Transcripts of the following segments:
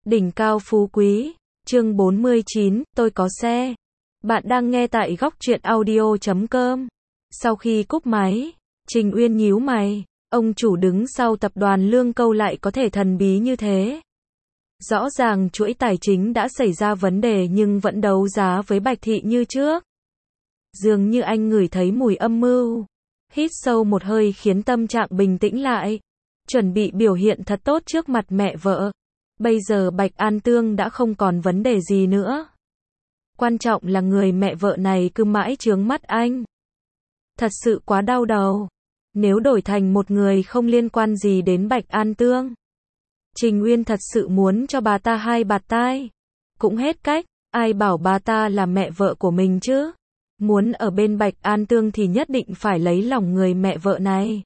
Đỉnh cao phú quý, chương 49, tôi có xe. Bạn đang nghe tại góc truyện audio.com. Sau khi cúp máy, Trình Uyên nhíu mày, ông chủ đứng sau tập đoàn Lương Câu lại có thể thần bí như thế. Rõ ràng chuỗi tài chính đã xảy ra vấn đề nhưng vẫn đấu giá với Bạch Thị như trước. Dường như anh ngửi thấy mùi âm mưu. Hít sâu một hơi khiến tâm trạng bình tĩnh lại. Chuẩn bị biểu hiện thật tốt trước mặt mẹ vợ. Bây giờ Bạch An Tương đã không còn vấn đề gì nữa. Quan trọng là người mẹ vợ này cứ mãi chướng mắt anh. Thật sự quá đau đầu. Nếu đổi thành một người không liên quan gì đến Bạch An Tương, Trình Uyên thật sự muốn cho bà ta hai bạt tai. Cũng hết cách, ai bảo bà ta là mẹ vợ của mình chứ. Muốn ở bên Bạch An Tương thì nhất định phải lấy lòng người mẹ vợ này.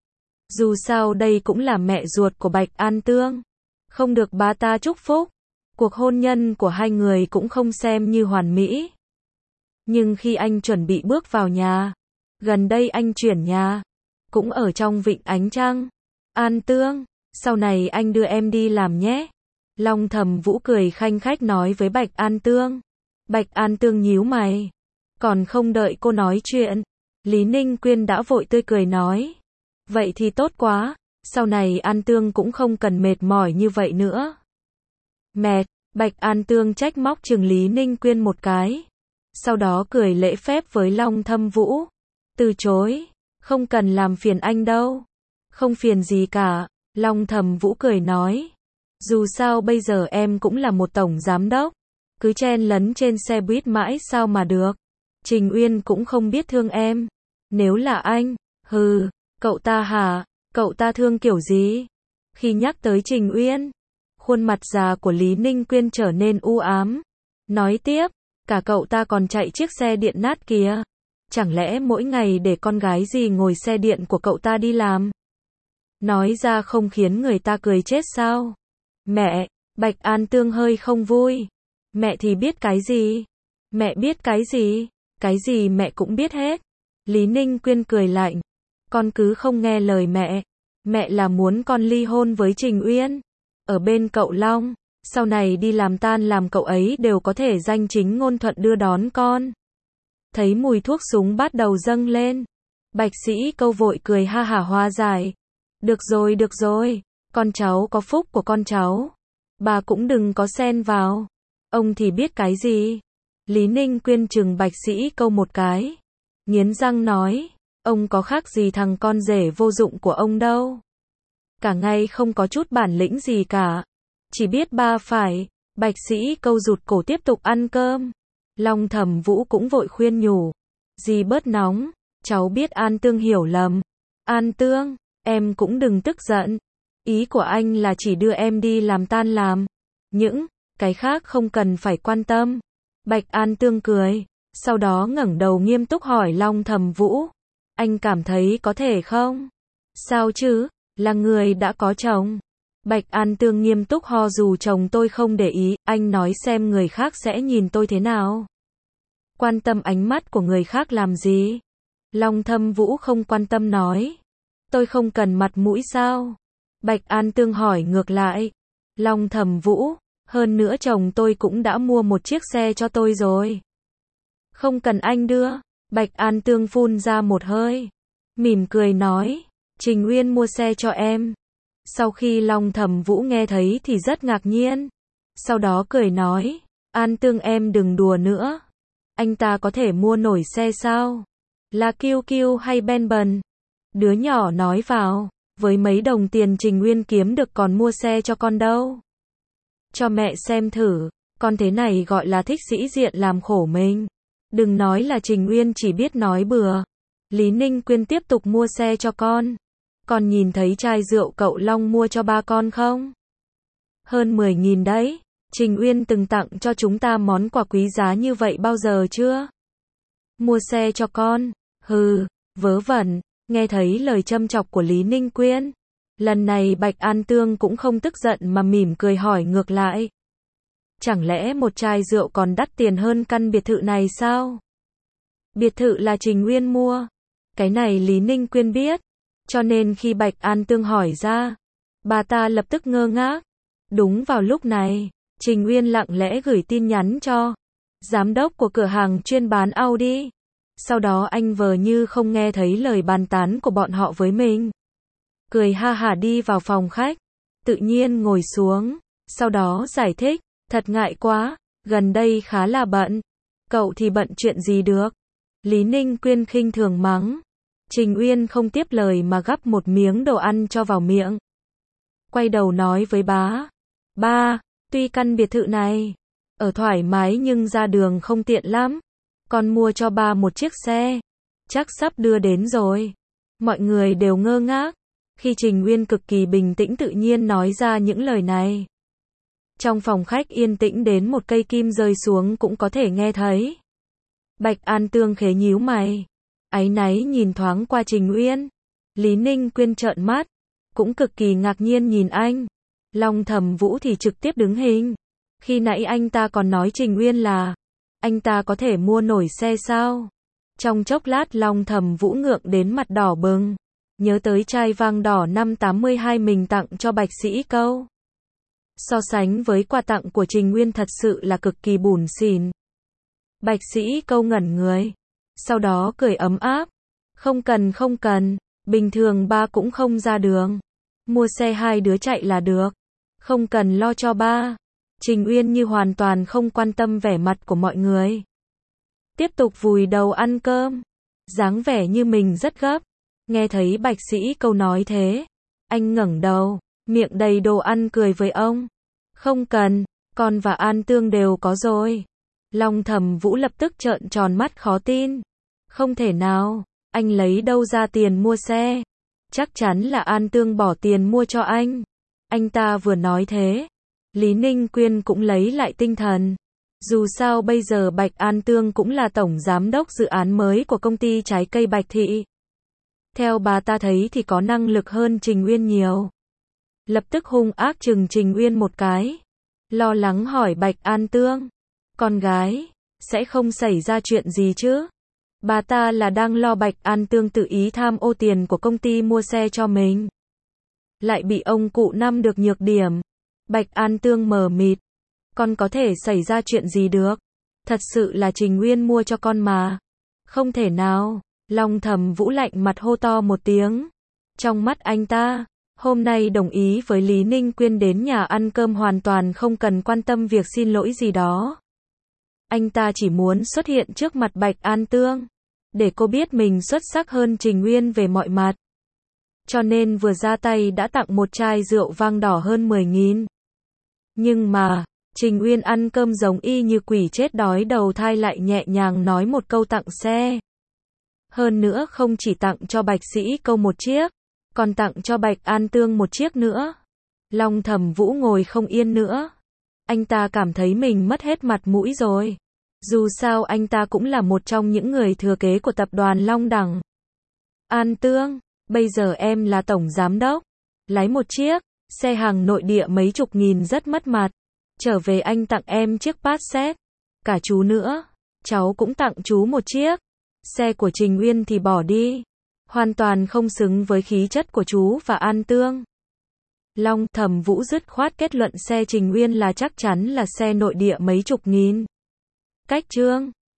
Dù sao đây cũng là mẹ ruột của Bạch An Tương. Không được bà ta chúc phúc. Cuộc hôn nhân của hai người cũng không xem như hoàn mỹ. Nhưng khi anh chuẩn bị bước vào nhà, gần đây anh chuyển nhà, cũng ở trong Vịnh Ánh Trăng. An Tương, sau này anh đưa em đi làm nhé. Long Thầm Vũ cười khanh khách nói với Bạch An Tương. Bạch An Tương nhíu mày. Còn không đợi cô nói chuyện, Lý Ninh Quyên đã vội tươi cười nói. Vậy thì tốt quá, sau này An Tương cũng không cần mệt mỏi như vậy nữa. Mệt, Bạch An Tương trách móc chừng Lý Ninh Quyên một cái. Sau đó cười lễ phép với Long Thâm Vũ. Từ chối, không cần làm phiền anh đâu. Không phiền gì cả, Long Thầm Vũ cười nói. Dù sao bây giờ em cũng là một tổng giám đốc. Cứ chen lấn trên xe buýt mãi sao mà được. Trình Uyên cũng không biết thương em. Nếu là anh, hừ, cậu ta hả, cậu ta thương kiểu gì? Khi nhắc tới Trình Uyên, khuôn mặt già của Lý Ninh Quyên trở nên u ám. Nói tiếp, cả cậu ta còn chạy chiếc xe điện nát kìa. Chẳng lẽ mỗi ngày để con gái gì ngồi xe điện của cậu ta đi làm? Nói ra không khiến người ta cười chết sao? Mẹ, Bạch An Tương hơi không vui. Mẹ thì biết cái gì? Mẹ biết cái gì? Cái gì mẹ cũng biết hết. Lý Ninh Quyên cười lạnh. Con cứ không nghe lời mẹ. Mẹ là muốn con ly hôn với Trình Uyên. Ở bên cậu Long, sau này đi làm tan làm cậu ấy đều có thể danh chính ngôn thuận đưa đón con. Thấy mùi thuốc súng bắt đầu dâng lên. Bạch Sĩ Câu vội cười ha hả hóa giải. Được rồi, con cháu có phúc của con cháu. Bà cũng đừng có xen vào. Ông thì biết cái gì. Lý Ninh Quyên chừng Bạch Sĩ Câu một cái. Nghiến răng nói, ông có khác gì thằng con rể vô dụng của ông đâu. Cả ngày không có chút bản lĩnh gì cả. Chỉ biết ba phải. Bạch Sĩ Câu rụt cổ tiếp tục ăn cơm. Long Thầm Vũ cũng vội khuyên nhủ. Dì bớt nóng, cháu biết An Tương hiểu lầm. An Tương, em cũng đừng tức giận. Ý của anh là chỉ đưa em đi làm tan làm. Những cái khác không cần phải quan tâm. Bạch An Tương cười, sau đó ngẩng đầu nghiêm túc hỏi Long Thầm Vũ. Anh cảm thấy có thể không? Sao chứ, là người đã có chồng. Bạch An Tương nghiêm túc ho dù chồng tôi không để ý, anh nói xem người khác sẽ nhìn tôi thế nào. Quan tâm ánh mắt của người khác làm gì? Long Thâm Vũ không quan tâm nói. Tôi không cần mặt mũi sao? Bạch An Tương hỏi ngược lại. Long Thầm Vũ, hơn nữa chồng tôi cũng đã mua một chiếc xe cho tôi rồi. Không cần anh đưa. Bạch An Tương phun ra một hơi. Mỉm cười nói. Trình Uyên mua xe cho em. Sau khi Long Thầm Vũ nghe thấy thì rất ngạc nhiên. Sau đó cười nói. An Tương em đừng đùa nữa. Anh ta có thể mua nổi xe sao? Là Kiêu Kiêu hay Benz? Đứa nhỏ nói vào. Với mấy đồng tiền Trình Uyên kiếm được còn mua xe cho con đâu. Cho mẹ xem thử. Con thế này gọi là thích sĩ diện làm khổ mình. Đừng nói là Trình Uyên chỉ biết nói bừa. Lý Ninh Quyên tiếp tục mua xe cho con. Con nhìn thấy chai rượu cậu Long mua cho ba con không? Hơn 10.000 đấy. Trình Uyên từng tặng cho chúng ta món quà quý giá như vậy bao giờ chưa? Mua xe cho con. Hừ, vớ vẩn. Nghe thấy lời châm chọc của Lý Ninh Quyên. Lần này Bạch An Tương cũng không tức giận mà mỉm cười hỏi ngược lại. Chẳng lẽ một chai rượu còn đắt tiền hơn căn biệt thự này sao? Biệt thự là Trình Uyên mua. Cái này Lý Ninh Quyên biết. Cho nên khi Bạch An Tương hỏi ra, bà ta lập tức ngơ ngác. Đúng vào lúc này, Trình Uyên lặng lẽ gửi tin nhắn cho giám đốc của cửa hàng chuyên bán Audi. Sau đó anh vờ như không nghe thấy lời bàn tán của bọn họ với mình. Cười ha hả đi vào phòng khách, tự nhiên ngồi xuống, sau đó giải thích, thật ngại quá, gần đây khá là bận. Cậu thì bận chuyện gì được? Lý Ninh Quyên khinh thường mắng. Trình Uyên không tiếp lời mà gắp một miếng đồ ăn cho vào miệng. Quay đầu nói với bá. Ba, tuy căn biệt thự này ở thoải mái nhưng ra đường không tiện lắm. Con mua cho ba một chiếc xe. Chắc sắp đưa đến rồi. Mọi người đều ngơ ngác khi Trình Uyên cực kỳ bình tĩnh tự nhiên nói ra những lời này. Trong phòng khách yên tĩnh đến một cây kim rơi xuống cũng có thể nghe thấy. Bạch An Tương khẽ nhíu mày, áy náy nhìn thoáng qua Trình Uyên. Lý Ninh Quyên trợn mắt, cũng cực kỳ ngạc nhiên nhìn anh. Long Thẩm Vũ thì trực tiếp đứng hình. Khi nãy anh ta còn nói Trình Uyên là anh ta có thể mua nổi xe sao? Trong chốc lát Long Thẩm Vũ ngượng đến mặt đỏ bừng, nhớ tới chai vang đỏ năm 82 mình tặng cho Bạch Sĩ Câu. So sánh với quà tặng của Trình Uyên thật sự là cực kỳ bủn xỉn. Bạch Sĩ Câu ngẩn người, sau đó cười ấm áp. Không cần, bình thường ba cũng không ra đường. Mua xe hai đứa chạy là được. Không cần lo cho ba. Trình Uyên như hoàn toàn không quan tâm vẻ mặt của mọi người. Tiếp tục vùi đầu ăn cơm. Dáng vẻ như mình rất gấp. Nghe thấy Bạch Sĩ Câu nói thế, anh ngẩng đầu, miệng đầy đồ ăn cười với ông. Không cần, con và An Tương đều có rồi. Long Thẩm Vũ lập tức trợn tròn mắt khó tin. Không thể nào, anh lấy đâu ra tiền mua xe? Chắc chắn là An Tương bỏ tiền mua cho anh. Anh ta vừa nói thế, Lý Ninh Quyên cũng lấy lại tinh thần. Dù sao bây giờ Bạch An Tương cũng là tổng giám đốc dự án mới của công ty trái cây Bạch Thị. Theo bà ta thấy thì có năng lực hơn Trình Uyên nhiều. Lập tức hung ác chừng Trình Uyên một cái. Lo lắng hỏi Bạch An Tương. Con gái, sẽ không xảy ra chuyện gì chứ? Bà ta là đang lo Bạch An Tương tự ý tham ô tiền của công ty mua xe cho mình. Lại bị ông cụ Năm được nhược điểm. Bạch An Tương mờ mịt. Con có thể xảy ra chuyện gì được? Thật sự là Trình Uyên mua cho con mà. Không thể nào. Long Thẩm Vũ lạnh mặt hô to một tiếng. Trong mắt anh ta, hôm nay đồng ý với Lý Ninh Quyên đến nhà ăn cơm hoàn toàn không cần quan tâm việc xin lỗi gì đó. Anh ta chỉ muốn xuất hiện trước mặt Bạch An Tương, để cô biết mình xuất sắc hơn Trình Uyên về mọi mặt. Cho nên vừa ra tay đã tặng một chai rượu vang đỏ hơn 10.000. Nhưng mà, Trình Uyên ăn cơm giống y như quỷ chết đói đầu thai lại nhẹ nhàng nói một câu tặng xe. Hơn nữa không chỉ tặng cho Bạch Sĩ Câu một chiếc, còn tặng cho Bạch An Tương một chiếc nữa. Long Thẩm Vũ ngồi không yên nữa. Anh ta cảm thấy mình mất hết mặt mũi rồi. Dù sao anh ta cũng là một trong những người thừa kế của tập đoàn Long Đẳng. An Tương, bây giờ em là tổng giám đốc. Lái một chiếc xe hàng nội địa mấy chục nghìn rất mất mặt. Trở về anh tặng em chiếc Passat. Cả chú nữa. Cháu cũng tặng chú một chiếc. Xe của Trình Uyên thì bỏ đi. Hoàn toàn không xứng với khí chất của chú và An Tương. Long Thẩm Vũ dứt khoát kết luận xe Trình Uyên là chắc chắn là xe nội địa mấy chục nghìn. Cách chương